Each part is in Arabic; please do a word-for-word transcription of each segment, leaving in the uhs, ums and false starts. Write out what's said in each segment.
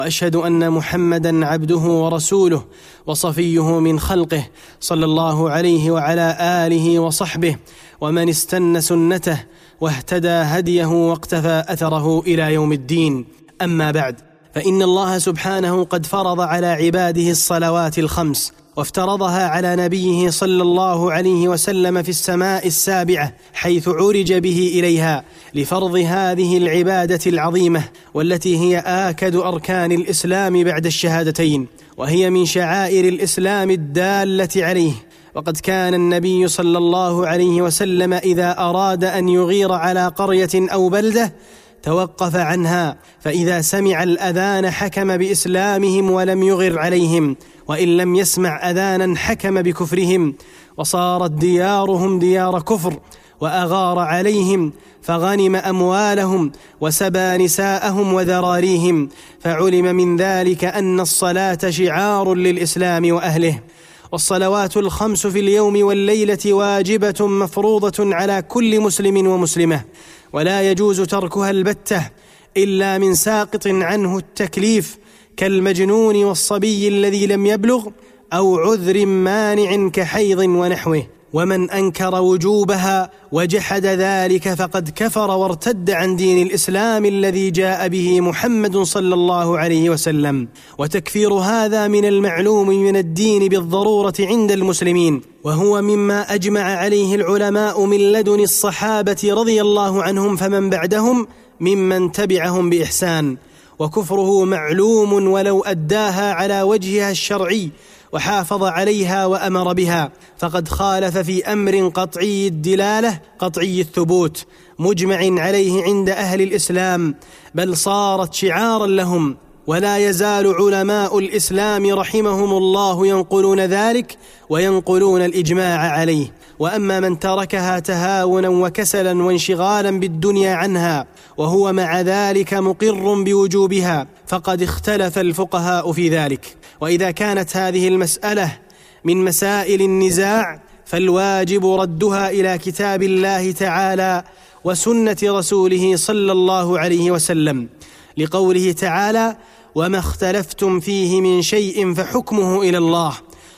وأشهد أن محمدًا عبده ورسوله وصفيه من خلقه صلى الله عليه وعلى آله وصحبه ومن استنى سنته واهتدى هديه واقتفى أثره إلى يوم الدين. أما بعد، فإن الله سبحانه قد فرض على عباده الصلوات الخمس، وافترضها على نبيه صلى الله عليه وسلم في السماء السابعة حيث عرج به إليها لفرض هذه العبادة العظيمة، والتي هي آكد أركان الإسلام بعد الشهادتين، وهي من شعائر الإسلام الدالة عليه. وقد كان النبي صلى الله عليه وسلم إذا أراد أن يغير على قرية أو بلدة توقف عنها، فإذا سمع الأذان حكم بإسلامهم ولم يغر عليهم، وإن لم يسمع أذانا حكم بكفرهم، وصارت ديارهم ديار كفر، وأغار عليهم فغنم أموالهم وسبى نساءهم وذراريهم، فعلم من ذلك أن الصلاة شعار للإسلام وأهله. والصلوات الخمس في اليوم والليلة واجبة مفروضة على كل مسلم ومسلمة، ولا يجوز تركها البتة إلا من ساقط عنه التكليف كالمجنون والصبي الذي لم يبلغ، أو عذر مانع كحيض ونحوه. ومن أنكر وجوبها وجحد ذلك فقد كفر وارتد عن دين الإسلام الذي جاء به محمد صلى الله عليه وسلم. وتكفير هذا من المعلوم من الدين بالضرورة عند المسلمين، وهو مما أجمع عليه العلماء من لدن الصحابة رضي الله عنهم فمن بعدهم ممن تبعهم بإحسان. وكفره معلوم ولو أداها على وجهها الشرعي وحافظ عليها وأمر بها، فقد خالف في أمر قطعي الدلالة قطعي الثبوت مجمع عليه عند أهل الإسلام، بل صارت شعارا لهم. ولا يزال علماء الإسلام رحمهم الله ينقلون ذلك وينقلون الإجماع عليه. وأما من تركها تهاونا وكسلا وانشغالا بالدنيا عنها وهو مع ذلك مقر بوجوبها فقد اختلف الفقهاء في ذلك. وإذا كانت هذه المسألة من مسائل النزاع فالواجب ردها إلى كتاب الله تعالى وسنة رسوله صلى الله عليه وسلم، لقوله تعالى: وما اختلفتم فيه من شيء فحكمه إلى الله.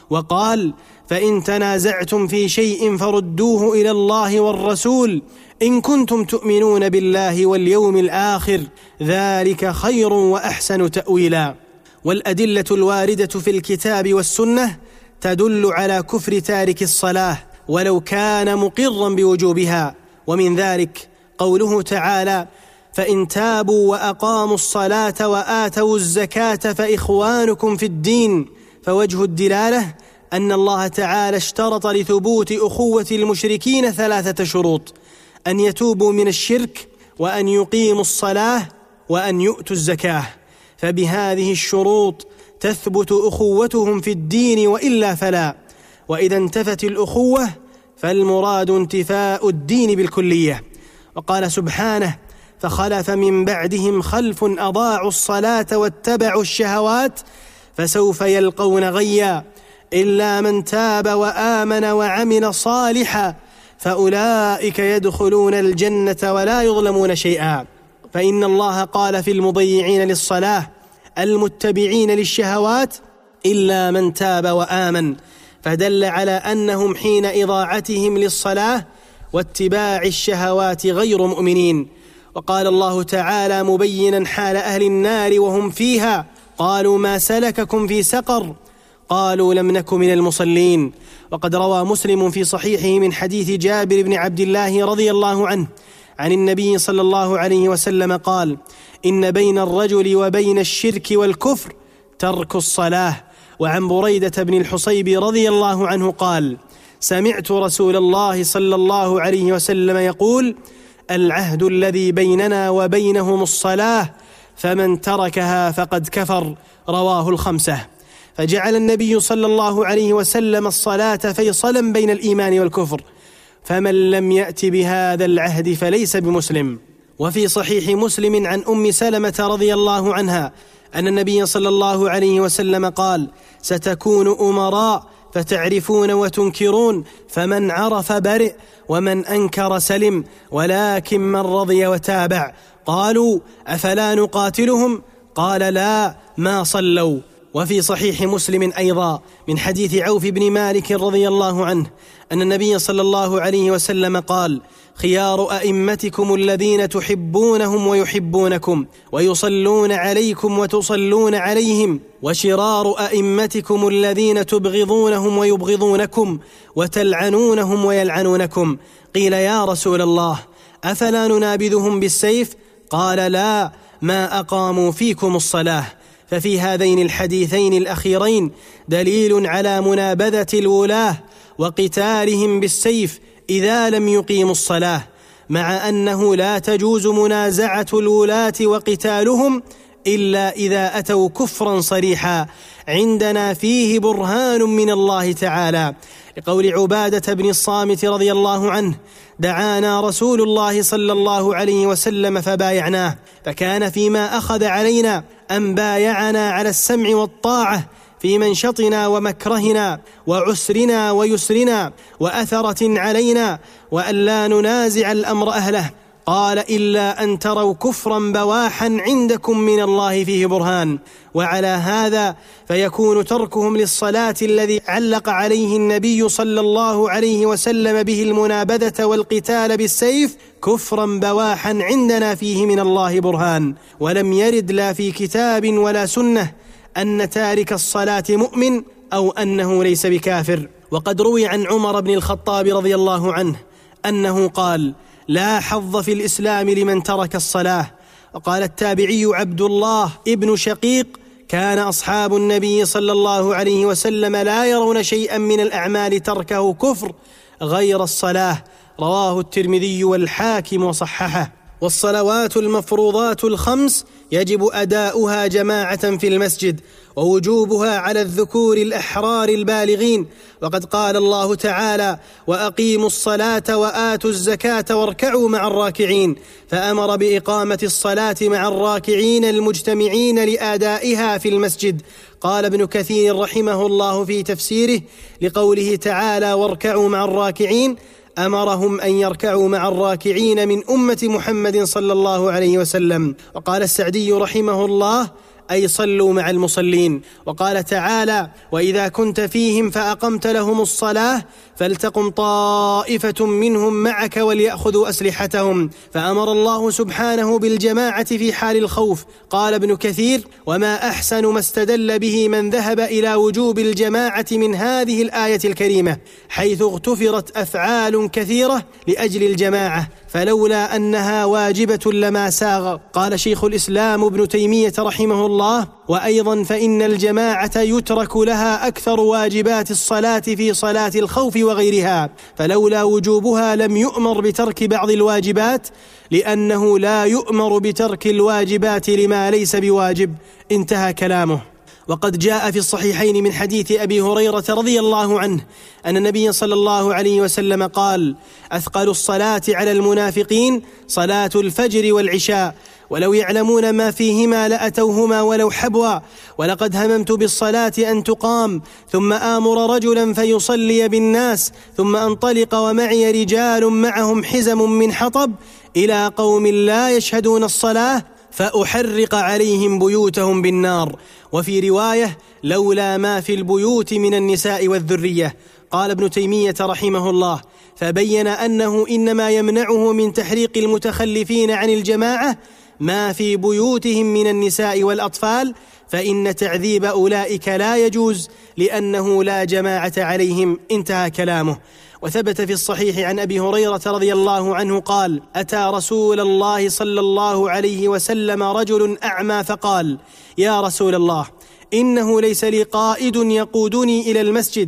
وقال: فإن تنازعتم في شيء فردوه إلى الله والرسول إن كنتم تؤمنون بالله واليوم الآخر ذلك خير وأحسن تأويلا. والأدلة الواردة في الكتاب والسنة تدل على كفر تارك الصلاة ولو كان مقرا بوجوبها، ومن ذلك قوله تعالى: فإن تابوا وأقاموا الصلاة وآتوا الزكاة فإخوانكم في الدين. فوجه الدلالة أن الله تعالى اشترط لثبوت أخوة المشركين ثلاثة شروط: أن يتوبوا من الشرك، وأن يقيموا الصلاة، وأن يؤتوا الزكاة. فبهذه الشروط تثبت أخوتهم في الدين، وإلا فلا. وإذا انتفت الأخوة فالمراد انتفاء الدين بالكلية. وقال سبحانه: فخلف من بعدهم خلف أضاعوا الصلاة واتبعوا الشهوات فسوف يلقون غيا إلا من تاب وآمن وعمل صالحا فأولئك يدخلون الجنة ولا يظلمون شيئا. فإن الله قال في المضيعين للصلاة المتبعين للشهوات إلا من تاب وآمن، فدل على أنهم حين إضاعتهم للصلاة واتباع الشهوات غير مؤمنين. وقال الله تعالى مبينا حال أهل النار وهم فيها: قالوا ما سلككم في سقر؟ قالوا لم نك من المصلين. وقد روى مسلم في صحيحه من حديث جابر بن عبد الله رضي الله عنه عن النبي صلى الله عليه وسلم قال: إن بين الرجل وبين الشرك والكفر ترك الصلاة. وعن بريدة بن الحصيب رضي الله عنه قال: سمعت رسول الله صلى الله عليه وسلم يقول: العهد الذي بيننا وبينهم الصلاة فمن تركها فقد كفر. رواه الخمسة. فجعل النبي صلى الله عليه وسلم الصلاة فيصلا بين الإيمان والكفر، فمن لم يأت بهذا العهد فليس بمسلم. وفي صحيح مسلم عن أم سلمة رضي الله عنها أن النبي صلى الله عليه وسلم قال: ستكون أمراء فتعرفون وتنكرون، فمن عرف برئ ومن أنكر سلم، ولكن من رضي وتابع. قالوا: أفلا نقاتلهم؟ قال لا ما صلوا. وفي صحيح مسلم أيضا من حديث عوف بن مالك رضي الله عنه أن النبي صلى الله عليه وسلم قال: خيار أئمتكم الذين تحبونهم ويحبونكم ويصلون عليكم وتصلون عليهم، وشرار أئمتكم الذين تبغضونهم ويبغضونكم وتلعنونهم ويلعنونكم. قيل: يا رسول الله أفلا ننابذهم بالسيف؟ قال: لا ما أقاموا فيكم الصلاة. ففي هذين الحديثين الأخيرين دليل على منابذة الولاة وقتالهم بالسيف إذا لم يقيموا الصلاة، مع أنه لا تجوز منازعة الولاة وقتالهم إلا إذا أتوا كفرا صريحا عندنا فيه برهان من الله تعالى، لقول عبادة بن الصامت رضي الله عنه: دعانا رسول الله صلى الله عليه وسلم فبايعناه، فكان فيما أخذ علينا أن بايعنا على السمع والطاعة في منشطنا ومكرهنا وعسرنا ويسرنا وأثرة علينا، وأن لا ننازع الأمر أهله. قال: إلا أن تروا كفرا بواحا عندكم من الله فيه برهان. وعلى هذا فيكون تركهم للصلاة الذي علق عليه النبي صلى الله عليه وسلم به المنابذة والقتال بالسيف كفرا بواحا عندنا فيه من الله برهان. ولم يرد لا في كتاب ولا سنة أن تارك الصلاة مؤمن أو أنه ليس بكافر. وقد روي عن عمر بن الخطاب رضي الله عنه أنه قال: لا حظ في الإسلام لمن ترك الصلاة. وقال التابعي عبد الله ابن شقيق: كان أصحاب النبي صلى الله عليه وسلم لا يرون شيئا من الأعمال تركه كفر غير الصلاة. رواه الترمذي والحاكم وصححه. والصلوات المفروضات الخمس يجب أداؤها جماعة في المسجد، ووجوبها على الذكور الأحرار البالغين. وقد قال الله تعالى: وأقيموا الصلاة وآتوا الزكاة واركعوا مع الراكعين، فأمر بإقامة الصلاة مع الراكعين المجتمعين لأدائها في المسجد. قال ابن كثير رحمه الله في تفسيره لقوله تعالى: واركعوا مع الراكعين، أمرهم أن يركعوا مع الراكعين من أمة محمد صلى الله عليه وسلم. وقال السعدي رحمه الله: أي صلوا مع المصلين. وقال تعالى: وإذا كنت فيهم فأقمت لهم الصلاة فلتقم طائفة منهم معك وليأخذوا أسلحتهم. فأمر الله سبحانه بالجماعة في حال الخوف. قال ابن كثير: وما أحسن ما استدل به من ذهب إلى وجوب الجماعة من هذه الآية الكريمة، حيث اغتفرت أفعال كثيرة لأجل الجماعة، فلولا أنها واجبة لما ساغ. قال شيخ الإسلام ابن تيمية رحمه الله: وأيضا فإن الجماعة يترك لها أكثر واجبات الصلاة في صلاة الخوف وغيرها، فلولا وجوبها لم يؤمر بترك بعض الواجبات، لأنه لا يؤمر بترك الواجبات لما ليس بواجب. انتهى كلامه. وقد جاء في الصحيحين من حديث أبي هريرة رضي الله عنه أن النبي صلى الله عليه وسلم قال: أثقل الصلاة على المنافقين صلاة الفجر والعشاء، ولو يعلمون ما فيهما لأتوهما ولو حبوا، ولقد هممت بالصلاة أن تقام ثم آمر رجلا فيصلي بالناس ثم أنطلق ومعي رجال معهم حزم من حطب إلى قوم لا يشهدون الصلاة فأحرق عليهم بيوتهم بالنار. وفي رواية: لولا ما في البيوت من النساء والذرية. قال ابن تيمية رحمه الله: فبين أنه إنما يمنعه من تحريق المتخلفين عن الجماعة ما في بيوتهم من النساء والأطفال، فإن تعذيب أولئك لا يجوز لأنه لا جماعة عليهم. انتهى كلامه. وثبت في الصحيح عن أبي هريرة رضي الله عنه قال: أتى رسول الله صلى الله عليه وسلم رجل أعمى فقال: يا رسول الله، إنه ليس لي قائد يقودني إلى المسجد.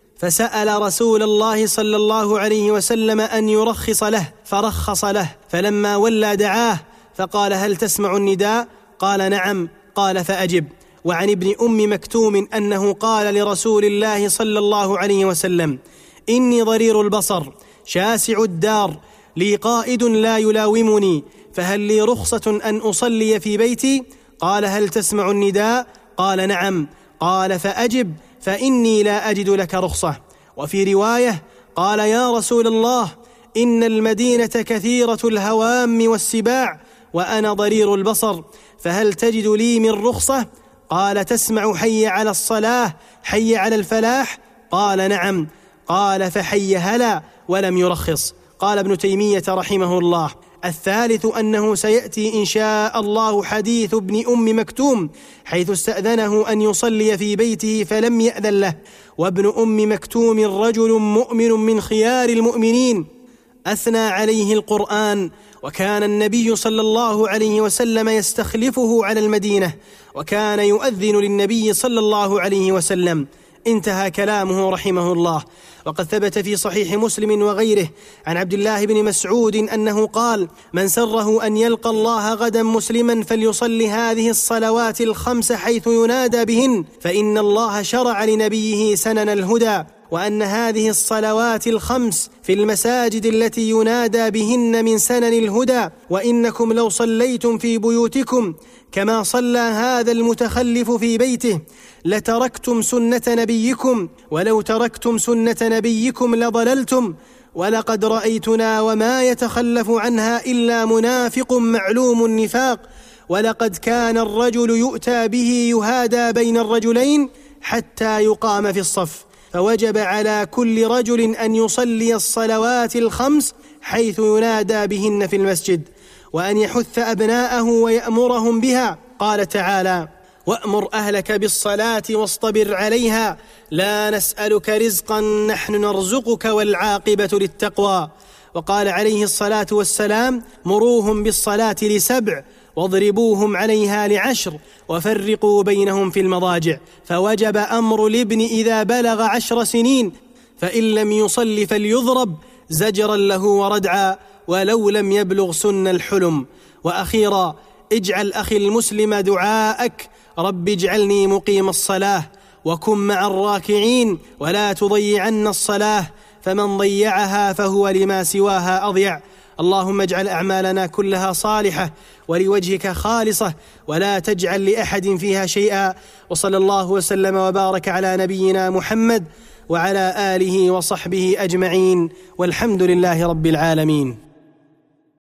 فسأل رسول الله صلى الله عليه وسلم أن يرخص له، فرخص له. فلما ولى دعاه فقال: هل تسمع النداء؟ قال: نعم. قال: فأجب. وعن ابن أم مكتوم أنه قال لرسول الله صلى الله عليه وسلم: إني ضرير البصر شاسع الدار، لي قائد لا يلاومني، فهل لي رخصة أن أصلي في بيتي؟ قال: هل تسمع النداء؟ قال: نعم. قال: فأجب، فإني لا أجد لك رخصة. وفي رواية قال: يا رسول الله، إن المدينة كثيرة الهوام والسباع، وأنا ضرير البصر، فهل تجد لي من رخصة؟ قال: تسمع حي على الصلاة، حي على الفلاح؟ قال: نعم. قال: فحي هلا، ولم يرخص. قال ابن تيمية رحمه الله: الثالث أنه سيأتي إن شاء الله حديث ابن أم مكتوم، حيث استأذنه أن يصلي في بيته فلم يأذن له، وابن أم مكتوم رجل مؤمن من خيار المؤمنين أثنى عليه القرآن، وكان النبي صلى الله عليه وسلم يستخلفه على المدينة، وكان يؤذن للنبي صلى الله عليه وسلم. انتهى كلامه رحمه الله. وقد ثبت في صحيح مسلم وغيره عن عبد الله بن مسعود أنه قال: من سره أن يلقى الله غدا مسلما فليصلي هذه الصلوات الخمس حيث ينادى بهن، فإن الله شرع لنبيه سنن الهدى، وأن هذه الصلوات الخمس في المساجد التي ينادى بهن من سنن الهدى، وإنكم لو صليتم في بيوتكم كما صلى هذا المتخلف في بيته لتركتم سنة نبيكم، ولو تركتم سنة نبيكم لضللتم، ولقد رأيتنا وما يتخلف عنها إلا منافق معلوم النفاق، ولقد كان الرجل يؤتى به يهادى بين الرجلين حتى يقام في الصف، فوجب على كل رجل أن يصلي الصلوات الخمس حيث ينادى بهن في المسجد، وأن يحث أبناءه ويأمرهم بها. قال تعالى: وأمر أهلك بالصلاة واصطبر عليها لا نسألك رزقا نحن نرزقك والعاقبة للتقوى. وقال عليه الصلاة والسلام: مروهم بالصلاة لسبع واضربوهم عليها لعشر وفرقوا بينهم في المضاجع. فوجب أمر الابن إذا بلغ عشر سنين، فإن لم يصل فليضرب زجرا له وردعا ولو لم يبلغ سن الحلم. وأخيرا، اجعل أخي المسلم دعاءك: رب اجعلني مقيم الصلاة وكن مع الراكعين ولا تضيعن الصلاة، فمن ضيعها فهو لما سواها أضيع. اللهم اجعل أعمالنا كلها صالحة ولوجهك خالصة، ولا تجعل لأحد فيها شيئا. وصلى الله وسلم وبارك على نبينا محمد وعلى آله وصحبه أجمعين، والحمد لله رب العالمين.